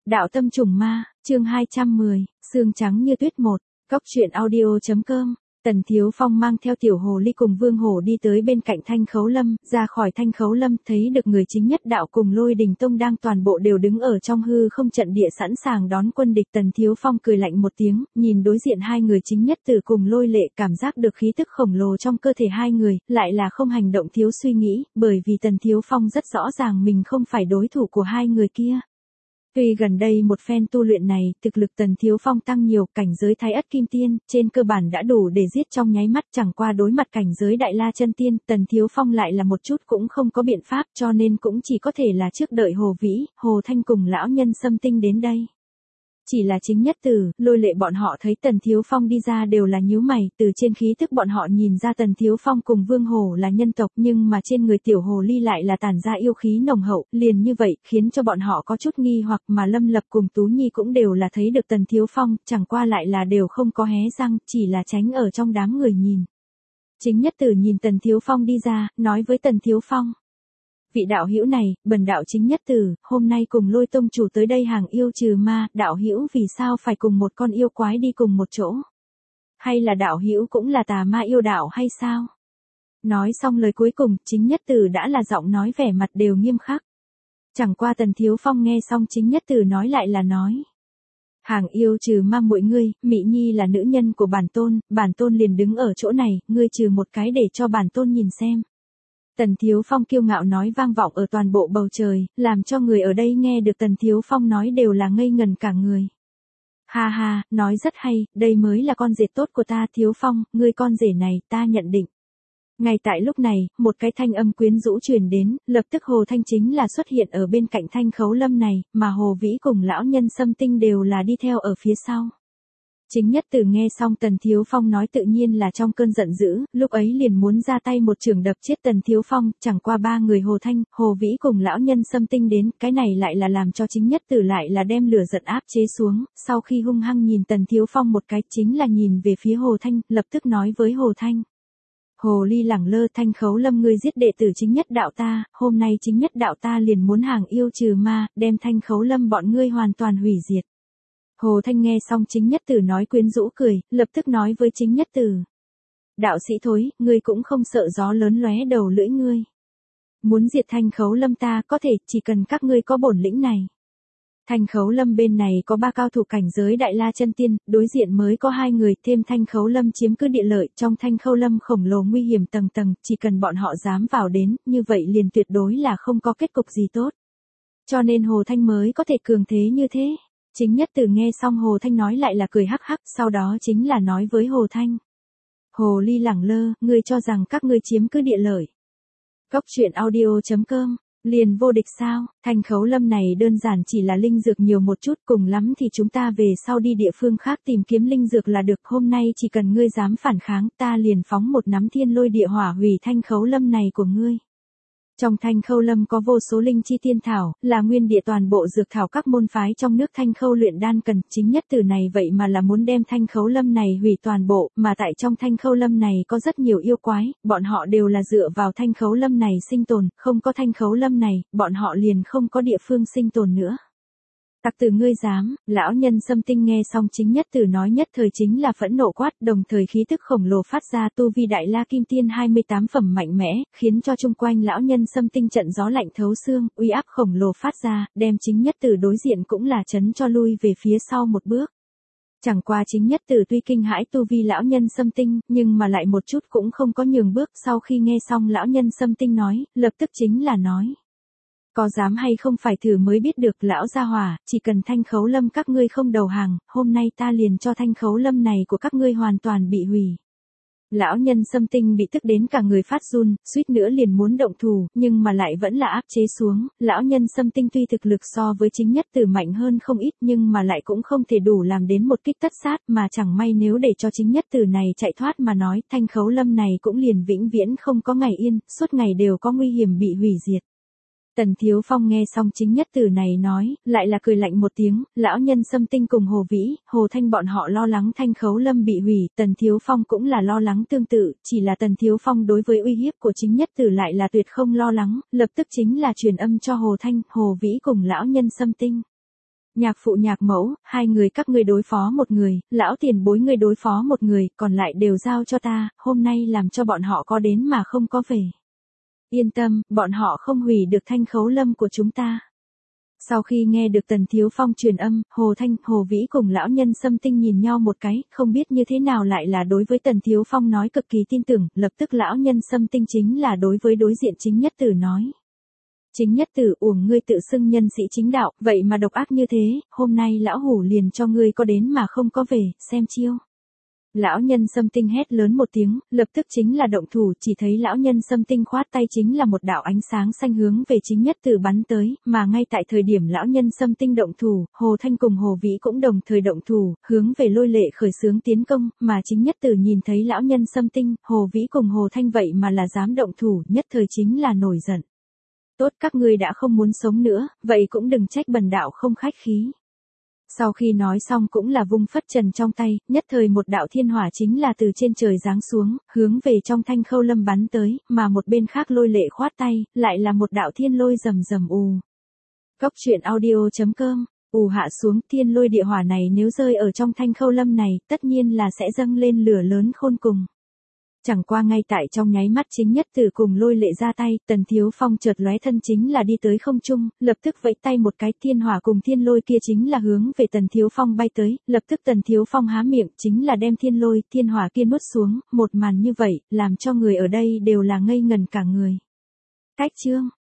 Đạo tâm trùng ma, chương 210, xương trắng như tuyết một, Cóc truyện audio.com. Tần Thiếu Phong mang theo Tiểu Hồ Ly cùng Vương Hổ đi tới bên cạnh Thanh Khấu Lâm, ra khỏi Thanh Khấu Lâm thấy được người chính nhất đạo cùng Lôi Đình Tông đang toàn bộ đều đứng ở trong hư không trận địa sẵn sàng đón quân địch. Tần Thiếu Phong cười lạnh một tiếng, nhìn đối diện hai người chính nhất từ cùng Lôi Lệ, cảm giác được khí tức khổng lồ trong cơ thể hai người, lại là không hành động thiếu suy nghĩ, bởi vì Tần Thiếu Phong rất rõ ràng mình không phải đối thủ của hai người kia. Tuy gần đây một phen tu luyện này, thực lực Tần Thiếu Phong tăng nhiều, cảnh giới Thái Ất Kim Tiên, trên cơ bản đã đủ để giết trong nháy mắt, chẳng qua đối mặt cảnh giới Đại La Chân Tiên, Tần Thiếu Phong lại là một chút cũng không có biện pháp, cho nên cũng chỉ có thể là trước đợi Hồ Vĩ, Hồ Thanh cùng lão nhân Sâm Tinh đến đây. Chỉ là chính nhất từ, Lôi Lệ bọn họ thấy Tần Thiếu Phong đi ra đều là nhíu mày, từ trên khí tức bọn họ nhìn ra Tần Thiếu Phong cùng Vương Hổ là nhân tộc, nhưng mà trên người Tiểu Hồ Ly lại là tản ra yêu khí nồng hậu, liền như vậy, khiến cho bọn họ có chút nghi hoặc, mà Lâm Lập cùng Tú Nhi cũng đều là thấy được Tần Thiếu Phong, chẳng qua lại là đều không có hé răng, chỉ là tránh ở trong đám người nhìn. Chính nhất từ nhìn Tần Thiếu Phong đi ra, nói với Tần Thiếu Phong: vị đạo hữu này, bần đạo chính nhất từ, hôm nay cùng Lôi tông chủ tới đây hàng yêu trừ ma, đạo hữu vì sao phải cùng một con yêu quái đi cùng một chỗ? Hay là đạo hữu cũng là tà ma yêu đạo hay sao? Nói xong lời cuối cùng, chính nhất từ đã là giọng nói vẻ mặt đều nghiêm khắc. Chẳng qua Tần Thiếu Phong nghe xong chính nhất từ nói lại là nói: hàng yêu trừ ma mọi ngươi, Mị Nhi là nữ nhân của bản tôn liền đứng ở chỗ này, ngươi trừ một cái để cho bản tôn nhìn xem. Tần Thiếu Phong kiêu ngạo nói vang vọng ở toàn bộ bầu trời, làm cho người ở đây nghe được Tần Thiếu Phong nói đều là ngây ngần cả người. Ha ha, nói rất hay, đây mới là con rể tốt của ta. Thiếu Phong, ngươi con rể này, ta nhận định. Ngay tại lúc này, một cái thanh âm quyến rũ truyền đến, lập tức Hồ Thanh chính là xuất hiện ở bên cạnh Thanh Khấu Lâm này, mà Hồ Vĩ cùng lão nhân Sâm Tinh đều là đi theo ở phía sau. Chính nhất từ nghe xong Tần Thiếu Phong nói tự nhiên là trong cơn giận dữ, lúc ấy liền muốn ra tay một chưởng đập chết Tần Thiếu Phong, chẳng qua ba người Hồ Thanh, Hồ Vĩ cùng lão nhân Sâm Tinh đến, cái này lại là làm cho chính nhất từ lại là đem lửa giận áp chế xuống, sau khi hung hăng nhìn Tần Thiếu Phong một cái chính là nhìn về phía Hồ Thanh, lập tức nói với Hồ Thanh: Hồ Ly lẳng lơ, Thanh Khấu Lâm ngươi giết đệ tử chính nhất đạo ta, hôm nay chính nhất đạo ta liền muốn hàng yêu trừ ma, đem Thanh Khấu Lâm bọn ngươi hoàn toàn hủy diệt. Hồ Thanh nghe xong chính nhất từ nói quyến rũ cười, lập tức nói với chính nhất từ: đạo sĩ thối, ngươi cũng không sợ gió lớn lóe đầu lưỡi ngươi. Muốn diệt Thanh Khấu Lâm ta có thể, chỉ cần các ngươi có bổn lĩnh này. Thanh Khấu Lâm bên này có 3 cao thủ cảnh giới Đại La Chân Tiên, đối diện mới có 2 người, thêm Thanh Khấu Lâm chiếm cứ địa lợi, trong Thanh Khấu Lâm khổng lồ nguy hiểm tầng tầng, chỉ cần bọn họ dám vào đến, như vậy liền tuyệt đối là không có kết cục gì tốt. Cho nên Hồ Thanh mới có thể cường thế như thế. Chính nhất từ nghe xong Hồ Thanh nói lại là cười hắc hắc, sau đó chính là nói với Hồ Thanh: Hồ Ly lẳng lơ, ngươi cho rằng các ngươi chiếm cứ địa lợi. Cóc truyện audio.com, liền vô địch sao? Thanh Khấu Lâm này đơn giản chỉ là linh dược nhiều một chút, cùng lắm thì chúng ta về sau đi địa phương khác tìm kiếm linh dược là được, hôm nay chỉ cần ngươi dám phản kháng, ta liền phóng một nắm thiên lôi địa hỏa hủy Thanh Khấu Lâm này của ngươi. Trong Thanh Khâu Lâm có vô số linh chi tiên thảo, là nguyên địa toàn bộ dược thảo các môn phái trong nước Thanh Khâu luyện đan cần, chính nhất từ này vậy mà là muốn đem Thanh Khấu Lâm này hủy toàn bộ, mà tại trong Thanh Khâu Lâm này có rất nhiều yêu quái, bọn họ đều là dựa vào Thanh Khấu Lâm này sinh tồn, không có Thanh Khấu Lâm này, bọn họ liền không có địa phương sinh tồn nữa. Tặc tử ngươi dám, lão nhân Sâm Tinh nghe xong chính nhất từ nói nhất thời chính là phẫn nộ quát, đồng thời khí tức khổng lồ phát ra, tu vi Đại La Kim Tiên 28 phẩm mạnh mẽ, khiến cho chung quanh lão nhân Sâm Tinh trận gió lạnh thấu xương, uy áp khổng lồ phát ra, đem chính nhất từ đối diện cũng là chấn cho lui về phía sau một bước. Chẳng qua chính nhất từ tuy kinh hãi tu vi lão nhân Sâm Tinh, nhưng mà lại một chút cũng không có nhường bước, sau khi nghe xong lão nhân Sâm Tinh nói, lập tức chính là nói: có dám hay không phải thử mới biết được, lão gia hỏa, chỉ cần Thanh Khấu Lâm các ngươi không đầu hàng, hôm nay ta liền cho Thanh Khấu Lâm này của các ngươi hoàn toàn bị hủy. Lão nhân Sâm Tinh bị tức đến cả người phát run, suýt nữa liền muốn động thủ, nhưng mà lại vẫn là áp chế xuống, lão nhân Sâm Tinh tuy thực lực so với chính nhất từ mạnh hơn không ít nhưng mà lại cũng không thể đủ làm đến một kích tất sát, mà chẳng may nếu để cho chính nhất từ này chạy thoát mà nói, Thanh Khấu Lâm này cũng liền vĩnh viễn không có ngày yên, suốt ngày đều có nguy hiểm bị hủy diệt. Tần Thiếu Phong nghe xong chính nhất từ này nói, lại là cười lạnh một tiếng, lão nhân Sâm Tinh cùng Hồ Vĩ, Hồ Thanh bọn họ lo lắng Thanh Khấu Lâm bị hủy, Tần Thiếu Phong cũng là lo lắng tương tự, chỉ là Tần Thiếu Phong đối với uy hiếp của chính nhất từ lại là tuyệt không lo lắng, lập tức chính là truyền âm cho Hồ Thanh, Hồ Vĩ cùng lão nhân Sâm Tinh. Nhạc phụ nhạc mẫu, hai người các ngươi đối phó một người, lão tiền bối ngươi đối phó một người, còn lại đều giao cho ta, hôm nay làm cho bọn họ có đến mà không có về. Yên tâm, bọn họ không hủy được thanh khấu lâm của chúng ta. Sau khi nghe được Tần Thiếu Phong truyền âm, Hồ Thanh, Hồ Vĩ cùng lão nhân Sâm Tinh nhìn nhau một cái, không biết như thế nào lại là đối với Tần Thiếu Phong nói cực kỳ tin tưởng, lập tức lão nhân Sâm Tinh chính là đối với đối diện Chính Nhất Tử nói. Chính Nhất Tử, uổng ngươi tự xưng nhân sĩ chính đạo, vậy mà độc ác như thế, hôm nay lão hủ liền cho ngươi có đến mà không có về, xem chiêu. Lão nhân Sâm Tinh hét lớn một tiếng, lập tức chính là động thủ, chỉ thấy lão nhân Sâm Tinh khoát tay chính là một đạo ánh sáng xanh hướng về Chính Nhất Tử bắn tới, mà ngay tại thời điểm lão nhân Sâm Tinh động thủ, Hồ Thanh cùng Hồ Vĩ cũng đồng thời động thủ, hướng về Lôi Lệ khởi xướng tiến công, mà Chính Nhất Tử nhìn thấy lão nhân Sâm Tinh, Hồ Vĩ cùng Hồ Thanh vậy mà là dám động thủ, nhất thời chính là nổi giận. Tốt, các ngươi đã không muốn sống nữa, vậy cũng đừng trách bần đạo không khách khí. Sau khi nói xong cũng là vung phất trần trong tay, nhất thời một đạo thiên hỏa chính là từ trên trời giáng xuống, hướng về trong thanh khâu lâm bắn tới, mà một bên khác Lôi Lệ khoát tay, lại là một đạo thiên lôi rầm rầm ù. Cốc truyện audio.com, ù hạ xuống, thiên lôi địa hỏa này nếu rơi ở trong thanh khâu lâm này, tất nhiên là sẽ dâng lên lửa lớn khôn cùng. Chẳng qua ngay tại trong nháy mắt Chính Nhất Tử cùng Lôi Lệ ra tay, Tần Thiếu Phong chợt lóe thân chính là đi tới không trung, lập tức vẫy tay một cái, thiên hỏa cùng thiên lôi kia chính là hướng về Tần Thiếu Phong bay tới, lập tức Tần Thiếu Phong há miệng chính là đem thiên lôi, thiên hỏa kia nuốt xuống, một màn như vậy, làm cho người ở đây đều là ngây ngần cả người. Cách chương